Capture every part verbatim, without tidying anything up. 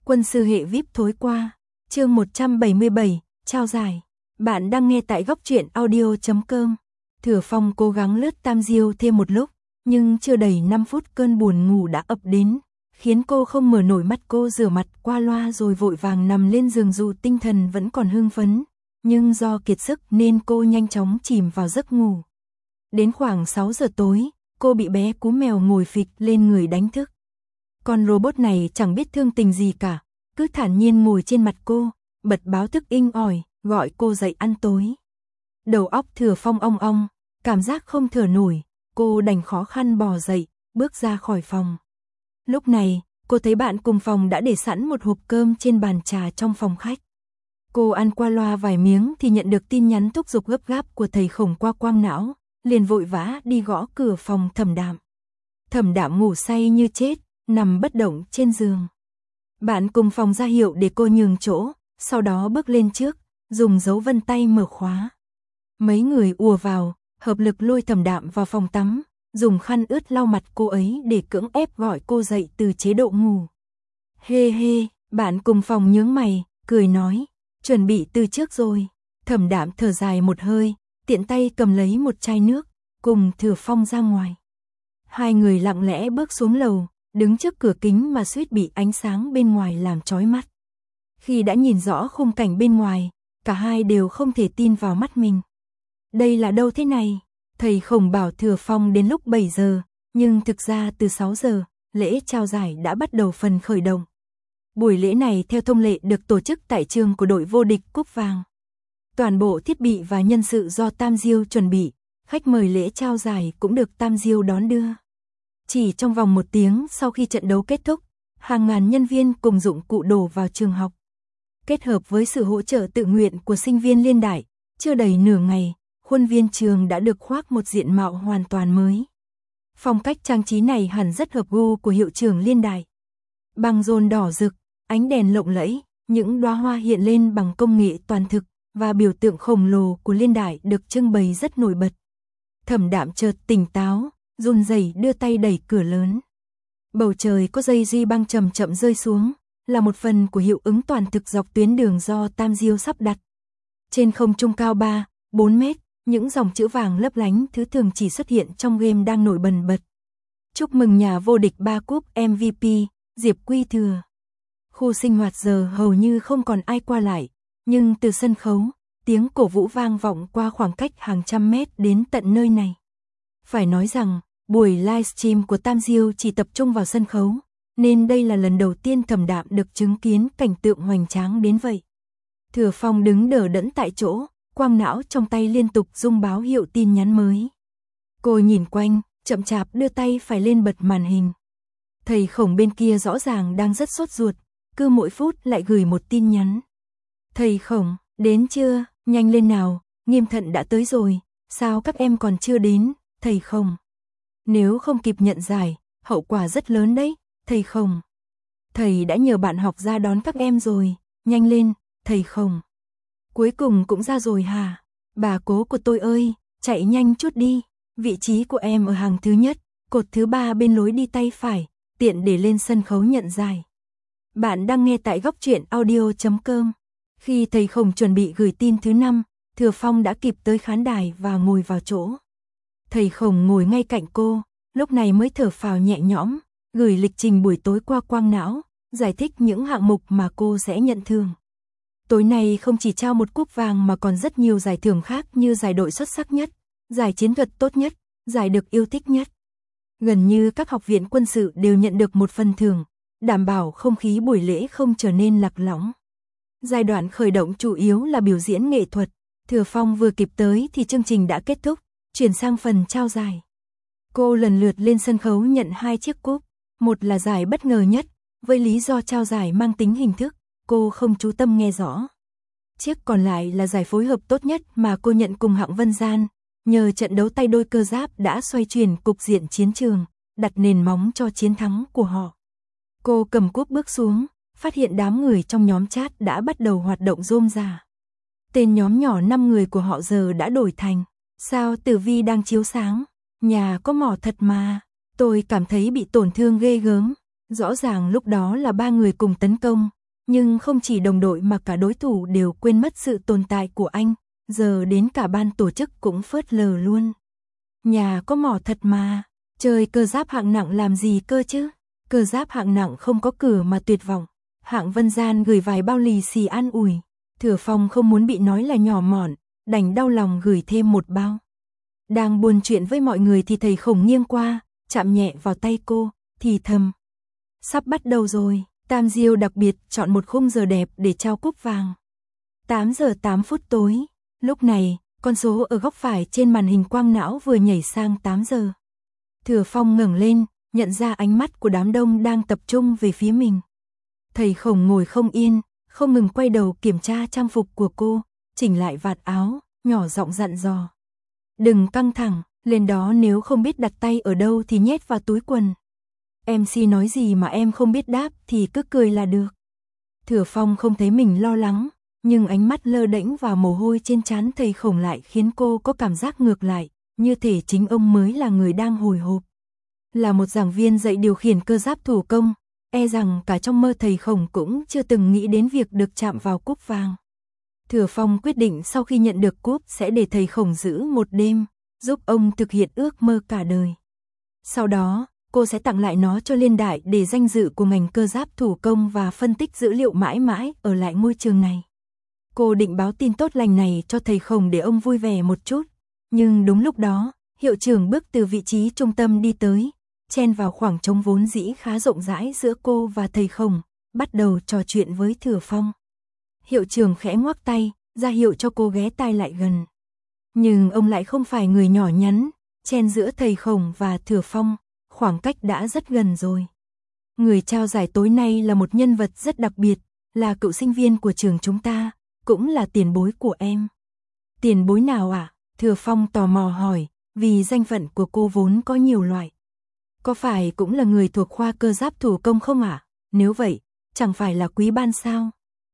Quân sư hệ vi ai pi thối qua. Chương một trăm bảy mươi bảy, trao giải. Bạn đang nghe tại góc truyện audio chấm com. Thừa Phong cố gắng lướt Tam Diêu thêm một lúc, nhưng chưa đầy năm phút cơn buồn ngủ đã ập đến, khiến cô không mở nổi mắt. Cô rửa mặt qua loa rồi vội vàng nằm lên giường, dù tinh thần vẫn còn hưng phấn, nhưng do kiệt sức nên cô nhanh chóng chìm vào giấc ngủ. Đến khoảng sáu giờ tối, cô bị bé cú mèo ngồi phịch lên người đánh thức. Con robot này chẳng biết thương tình gì cả, cứ thản nhiên ngồi trên mặt cô, bật báo thức inh ỏi, gọi cô dậy ăn tối. Đầu óc Thừa Phong ong ong, cảm giác không thở nổi, cô đành khó khăn bò dậy, bước ra khỏi phòng. Lúc này, cô thấy bạn cùng phòng đã để sẵn một hộp cơm trên bàn trà trong phòng khách. Cô ăn qua loa vài miếng thì nhận được tin nhắn thúc giục gấp gáp của thầy Khổng qua quang não, liền vội vã đi gõ cửa phòng Thẩm Đạm. Thẩm Đạm ngủ say như chết, nằm bất động trên giường. Bạn cùng phòng ra hiệu để cô nhường chỗ, sau đó bước lên trước, dùng dấu vân tay mở khóa. Mấy người ùa vào, hợp lực lôi Thẩm Đạm vào phòng tắm, dùng khăn ướt lau mặt cô ấy để cưỡng ép gọi cô dậy từ chế độ ngủ. Hê hê, bạn cùng phòng nhướng mày, cười nói, chuẩn bị từ trước rồi. Thẩm Đạm thở dài một hơi, tiện tay cầm lấy một chai nước, cùng Thừa Phong ra ngoài. Hai người lặng lẽ bước xuống lầu, đứng trước cửa kính mà suýt bị ánh sáng bên ngoài làm chói mắt. Khi đã nhìn rõ khung cảnh bên ngoài, cả hai đều không thể tin vào mắt mình. Đây là đâu thế này? Thầy Khổng bảo Thừa Phong đến lúc bảy giờ, nhưng thực ra từ sáu giờ, lễ trao giải đã bắt đầu phần khởi động. Buổi lễ này theo thông lệ được tổ chức tại trường của đội vô địch Cúp Vàng. Toàn bộ thiết bị và nhân sự do Tam Diêu chuẩn bị, khách mời lễ trao giải cũng được Tam Diêu đón đưa. Chỉ trong vòng một tiếng sau khi trận đấu kết thúc, hàng ngàn nhân viên cùng dụng cụ đổ vào trường học. Kết hợp với sự hỗ trợ tự nguyện của sinh viên Liên Đại, chưa đầy nửa ngày, khuôn viên trường đã được khoác một diện mạo hoàn toàn mới. Phong cách trang trí này hẳn rất hợp gu của hiệu trưởng Liên Đại. Băng rôn đỏ rực, ánh đèn lộng lẫy, những đóa hoa hiện lên bằng công nghệ toàn thực, và biểu tượng khổng lồ của Liên Đại được trưng bày rất nổi bật. Thẩm Đạm chợt tỉnh táo, run rẩy đưa tay đẩy cửa lớn. Bầu trời có dây duy băng chậm chậm rơi xuống, là một phần của hiệu ứng toàn thực dọc tuyến đường do Tam Diêu sắp đặt. Trên không trung cao ba, bốn mét, những dòng chữ vàng lấp lánh thứ thường chỉ xuất hiện trong game đang nổi bần bật. Chúc mừng nhà vô địch ba cúp em vi pi, Diệp Quy Thừa. Khu sinh hoạt giờ hầu như không còn ai qua lại, nhưng từ sân khấu, tiếng cổ vũ vang vọng qua khoảng cách hàng trăm mét đến tận nơi này. Phải nói rằng, buổi livestream của Tam Diêu chỉ tập trung vào sân khấu, nên đây là lần đầu tiên Thẩm Đạm được chứng kiến cảnh tượng hoành tráng đến vậy. Thừa Phong đứng đờ đẫn tại chỗ, quang não trong tay liên tục rung báo hiệu tin nhắn mới. Cô nhìn quanh, chậm chạp đưa tay phải lên bật màn hình. Thầy Khổng bên kia rõ ràng đang rất sốt ruột, cứ mỗi phút lại gửi một tin nhắn. Thầy Khổng, đến chưa, nhanh lên nào, Nghiêm Thận đã tới rồi, sao các em còn chưa đến, thầy Khổng. Nếu không kịp nhận giải, hậu quả rất lớn đấy, thầy Khổng. Thầy đã nhờ bạn học ra đón các em rồi, nhanh lên, thầy Khổng. Cuối cùng cũng ra rồi hả? Bà cố của tôi ơi, chạy nhanh chút đi, vị trí của em ở hàng thứ nhất, cột thứ ba bên lối đi tay phải, tiện để lên sân khấu nhận giải. Bạn đang nghe tại góc truyện audio chấm com. Khi thầy Khổng chuẩn bị gửi tin thứ năm, Thừa Phong đã kịp tới khán đài và ngồi vào chỗ. Thầy Khổng ngồi ngay cạnh cô, lúc này mới thở phào nhẹ nhõm, gửi lịch trình buổi tối qua quang não, giải thích những hạng mục mà cô sẽ nhận thưởng. Tối nay không chỉ trao một cúp vàng mà còn rất nhiều giải thưởng khác như giải đội xuất sắc nhất, giải chiến thuật tốt nhất, giải được yêu thích nhất. Gần như các học viện quân sự đều nhận được một phần thưởng, đảm bảo không khí buổi lễ không trở nên lạc lõng. Giai đoạn khởi động chủ yếu là biểu diễn nghệ thuật, Thừa Phong vừa kịp tới thì chương trình đã kết thúc, chuyển sang phần trao giải. Cô lần lượt lên sân khấu nhận hai chiếc cúp, một là giải bất ngờ nhất, với lý do trao giải mang tính hình thức, cô không chú tâm nghe rõ. Chiếc còn lại là giải phối hợp tốt nhất mà cô nhận cùng Hạng Vân Gian, nhờ trận đấu tay đôi cơ giáp đã xoay chuyển cục diện chiến trường, đặt nền móng cho chiến thắng của họ. Cô cầm cúp bước xuống, phát hiện đám người trong nhóm chat đã bắt đầu hoạt động rôm rả. Tên nhóm nhỏ năm người của họ giờ đã đổi thành, sao Tử Vi đang chiếu sáng, nhà có mỏ thật mà, tôi cảm thấy bị tổn thương ghê gớm, Rõ ràng lúc đó là ba người cùng tấn công, nhưng không chỉ đồng đội mà cả đối thủ đều quên mất sự tồn tại của anh, giờ đến cả ban tổ chức cũng phớt lờ luôn. Nhà có mỏ thật mà, chơi cơ giáp hạng nặng làm gì cơ chứ? Cơ giáp hạng nặng không có cửa mà tuyệt vọng. Hạng Vân Gian gửi vài bao lì xì an ủi. Thừa Phong không muốn bị nói là nhỏ mọn, đành đau lòng gửi thêm một bao. Đang buồn chuyện với mọi người thì thầy Khổng nghiêng qua, chạm nhẹ vào tay cô, thì thầm. Sắp bắt đầu rồi, Tam Diêu đặc biệt chọn một khung giờ đẹp để trao cúp vàng. tám giờ tám phút tối, lúc này, con số ở góc phải trên màn hình quang não vừa nhảy sang tám giờ. Thừa Phong ngẩng lên, nhận ra ánh mắt của đám đông đang tập trung về phía mình. Thầy Khổng ngồi không yên, không ngừng quay đầu kiểm tra trang phục của cô, chỉnh lại vạt áo, nhỏ giọng dặn dò. Đừng căng thẳng, lên đó nếu không biết đặt tay ở đâu thì nhét vào túi quần. em xê nói gì mà em không biết đáp thì cứ cười là được. Thừa Phong không thấy mình lo lắng, nhưng ánh mắt lơ đễnh và mồ hôi trên trán thầy Khổng lại khiến cô có cảm giác ngược lại, như thể chính ông mới là người đang hồi hộp. Là một giảng viên dạy điều khiển cơ giáp thủ công, e rằng cả trong mơ thầy Khổng cũng chưa từng nghĩ đến việc được chạm vào cúp vàng. Thừa Phong quyết định sau khi nhận được cúp sẽ để thầy Khổng giữ một đêm, giúp ông thực hiện ước mơ cả đời. Sau đó, cô sẽ tặng lại nó cho Liên Đại để danh dự của ngành cơ giáp thủ công và phân tích dữ liệu mãi mãi ở lại ngôi trường này. Cô định báo tin tốt lành này cho thầy Khổng để ông vui vẻ một chút, nhưng đúng lúc đó, hiệu trưởng bước từ vị trí trung tâm đi tới, chen vào khoảng trống vốn dĩ khá rộng rãi giữa cô và thầy Khổng, bắt đầu trò chuyện với Thừa Phong. Hiệu trưởng khẽ ngoắc tay, ra hiệu cho cô ghé tai lại gần. Nhưng ông lại không phải người nhỏ nhắn, chen giữa thầy Khổng và Thừa Phong, khoảng cách đã rất gần rồi. Người trao giải tối nay là một nhân vật rất đặc biệt, là cựu sinh viên của trường chúng ta, cũng là tiền bối của em. Tiền bối nào ạ? À? Thừa Phong tò mò hỏi, vì danh phận của cô vốn có nhiều loại. Có phải cũng là người thuộc khoa cơ giáp thủ công không ạ? À? Nếu vậy, chẳng phải là quý ban sao?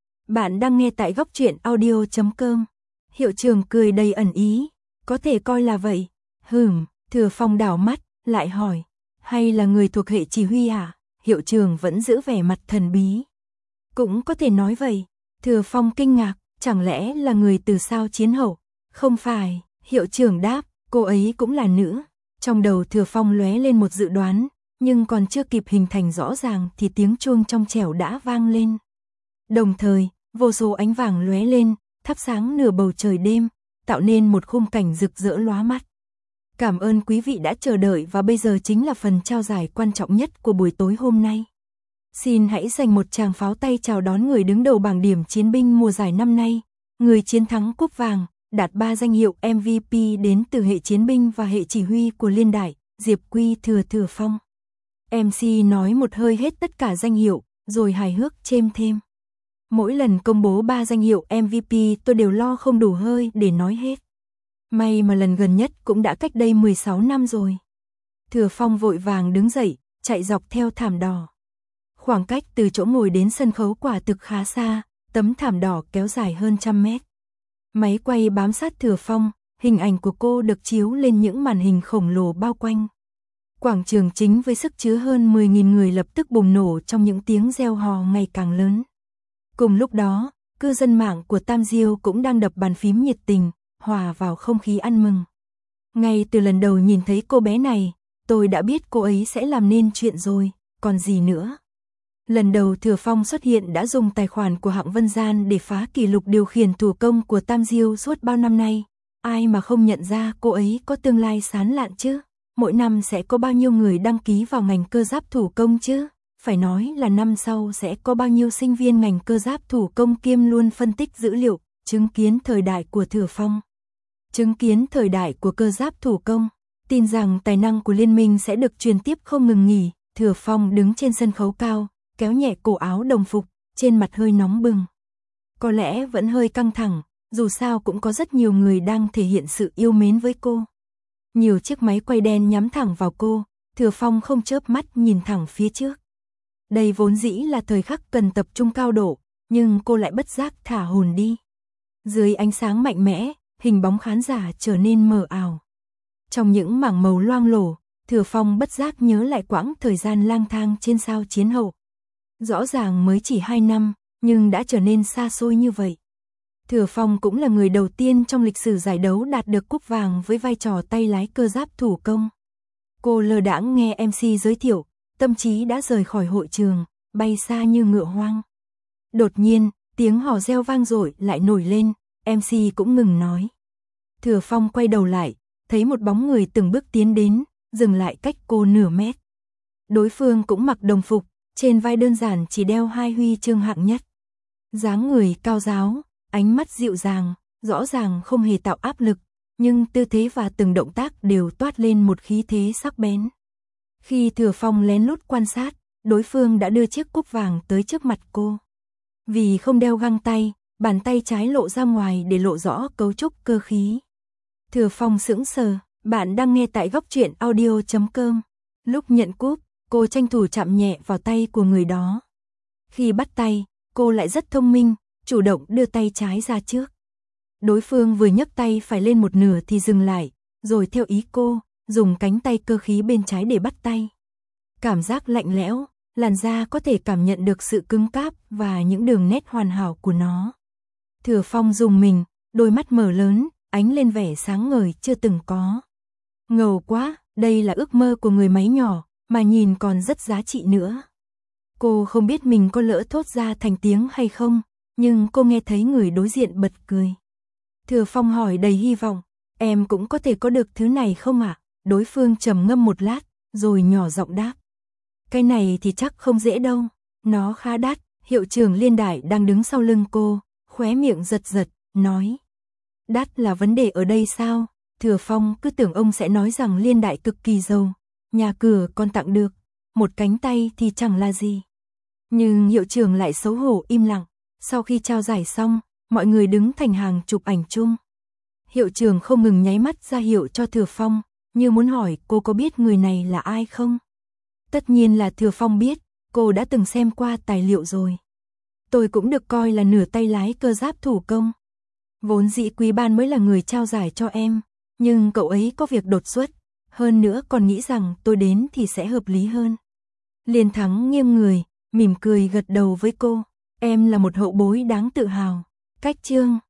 Bạn đang nghe tại góc truyện audio chấm com. Hiệu trưởng cười đầy ẩn ý, có thể coi là vậy. Hừm, Thừa Phong đảo mắt, lại hỏi, hay là người thuộc hệ chỉ huy à? Hiệu trưởng vẫn giữ vẻ mặt thần bí. Cũng có thể nói vậy. Thừa Phong kinh ngạc, chẳng lẽ là người từ sao chiến hậu? Không phải, hiệu trưởng đáp, cô ấy cũng là nữ. Trong đầu Thừa Phong lóe lên một dự đoán, nhưng còn chưa kịp hình thành rõ ràng thì tiếng chuông trong trẻo đã vang lên. Đồng thời, vô số ánh vàng lóe lên, thắp sáng nửa bầu trời đêm, tạo nên một khung cảnh rực rỡ lóa mắt. Cảm ơn quý vị đã chờ đợi và bây giờ chính là phần trao giải quan trọng nhất của buổi tối hôm nay. Xin hãy dành một tràng pháo tay chào đón người đứng đầu bảng điểm chiến binh mùa giải năm nay, người chiến thắng cúp vàng, đạt ba danh hiệu em vê pê đến từ hệ chiến binh và hệ chỉ huy của Liên Đại, Diệp Quy Thừa Thừa Phong. em xê nói một hơi hết tất cả danh hiệu, rồi hài hước chêm thêm. Mỗi lần công bố ba danh hiệu em vê pê tôi đều lo không đủ hơi để nói hết. May mà lần gần nhất cũng đã cách đây mười sáu năm rồi. Thừa Phong vội vàng đứng dậy, chạy dọc theo thảm đỏ. Khoảng cách từ chỗ ngồi đến sân khấu quả thực khá xa, tấm thảm đỏ kéo dài hơn trăm mét. Máy quay bám sát Thừa Phong, hình ảnh của cô được chiếu lên những màn hình khổng lồ bao quanh. Quảng trường chính với sức chứa hơn mười nghìn người lập tức bùng nổ trong những tiếng reo hò ngày càng lớn. Cùng lúc đó, cư dân mạng của Tam Diêu cũng đang đập bàn phím nhiệt tình, hòa vào không khí ăn mừng. Ngay từ lần đầu nhìn thấy cô bé này, tôi đã biết cô ấy sẽ làm nên chuyện rồi, còn gì nữa. Lần đầu Thừa Phong xuất hiện đã dùng tài khoản của Hạng Vân Gian để phá kỷ lục điều khiển thủ công của Tam Diêu suốt bao năm nay. Ai mà không nhận ra cô ấy có tương lai sáng lạn chứ? Mỗi năm sẽ có bao nhiêu người đăng ký vào ngành cơ giáp thủ công chứ? Phải nói là năm sau sẽ có bao nhiêu sinh viên ngành cơ giáp thủ công kiêm luôn phân tích dữ liệu, chứng kiến thời đại của Thừa Phong. Chứng kiến thời đại của cơ giáp thủ công, tin rằng tài năng của liên minh sẽ được truyền tiếp không ngừng nghỉ. Thừa Phong đứng trên sân khấu cao, kéo nhẹ cổ áo đồng phục, trên mặt hơi nóng bừng. Có lẽ vẫn hơi căng thẳng, dù sao cũng có rất nhiều người đang thể hiện sự yêu mến với cô. Nhiều chiếc máy quay đen nhắm thẳng vào cô, Thừa Phong không chớp mắt nhìn thẳng phía trước. Đây vốn dĩ là thời khắc cần tập trung cao độ, nhưng cô lại bất giác thả hồn đi. Dưới ánh sáng mạnh mẽ, hình bóng khán giả trở nên mờ ảo. Trong những mảng màu loang lổ, Thừa Phong bất giác nhớ lại quãng thời gian lang thang trên sao chiến hậu. Rõ ràng mới chỉ hai năm, nhưng đã trở nên xa xôi như vậy. Thừa Phong cũng là người đầu tiên trong lịch sử giải đấu đạt được cúp vàng với vai trò tay lái cơ giáp thủ công. Cô lơ đãng nghe em xê giới thiệu, tâm trí đã rời khỏi hội trường, bay xa như ngựa hoang. Đột nhiên, tiếng hò reo vang dội lại nổi lên, em xê cũng ngừng nói. Thừa Phong quay đầu lại, thấy một bóng người từng bước tiến đến, dừng lại cách cô nửa mét. Đối phương cũng mặc đồng phục, trên vai đơn giản chỉ đeo hai huy chương hạng nhất. Dáng người cao ráo, ánh mắt dịu dàng, rõ ràng không hề tạo áp lực, nhưng tư thế và từng động tác đều toát lên một khí thế sắc bén. Khi Thừa Phong lén lút quan sát, đối phương đã đưa chiếc cúp vàng tới trước mặt cô. Vì không đeo găng tay, bàn tay trái lộ ra ngoài để lộ rõ cấu trúc cơ khí. Thừa Phong sững sờ, bạn đang nghe tại góc truyện audio chấm com. Lúc nhận cúp, cô tranh thủ chạm nhẹ vào tay của người đó. Khi bắt tay, cô lại rất thông minh, chủ động đưa tay trái ra trước. Đối phương vừa nhấc tay phải lên một nửa thì dừng lại, rồi theo ý cô, dùng cánh tay cơ khí bên trái để bắt tay. Cảm giác lạnh lẽo, làn da có thể cảm nhận được sự cứng cáp và những đường nét hoàn hảo của nó. Thừa Phong rùng mình, đôi mắt mở lớn, ánh lên vẻ sáng ngời chưa từng có. Ngầu quá, đây là ước mơ của người máy nhỏ, mà nhìn còn rất giá trị nữa. Cô không biết mình có lỡ thốt ra thành tiếng hay không, nhưng cô nghe thấy người đối diện bật cười. Thừa Phong hỏi đầy hy vọng, em cũng có thể có được thứ này không ạ? Đối phương trầm ngâm một lát, rồi nhỏ giọng đáp. Cái này thì chắc không dễ đâu, nó khá đắt. Hiệu trưởng Liên Đại đang đứng sau lưng cô, khóe miệng giật giật, nói. Đắt là vấn đề ở đây sao? Thừa Phong cứ tưởng ông sẽ nói rằng Liên Đại cực kỳ giàu, nhà cửa còn tặng được, một cánh tay thì chẳng là gì. Nhưng hiệu trưởng lại xấu hổ im lặng. Sau khi trao giải xong, mọi người đứng thành hàng chụp ảnh chung. Hiệu trưởng không ngừng nháy mắt ra hiệu cho Thừa Phong, như muốn hỏi cô có biết người này là ai không? Tất nhiên là Thừa Phong biết, cô đã từng xem qua tài liệu rồi. Tôi cũng được coi là nửa tay lái cơ giáp thủ công. Vốn dĩ Quý Ban mới là người trao giải cho em, nhưng cậu ấy có việc đột xuất, hơn nữa còn nghĩ rằng tôi đến thì sẽ hợp lý hơn. Liên Thắng nghiêng người, mỉm cười gật đầu với cô. Em là một hậu bối đáng tự hào. Cách chương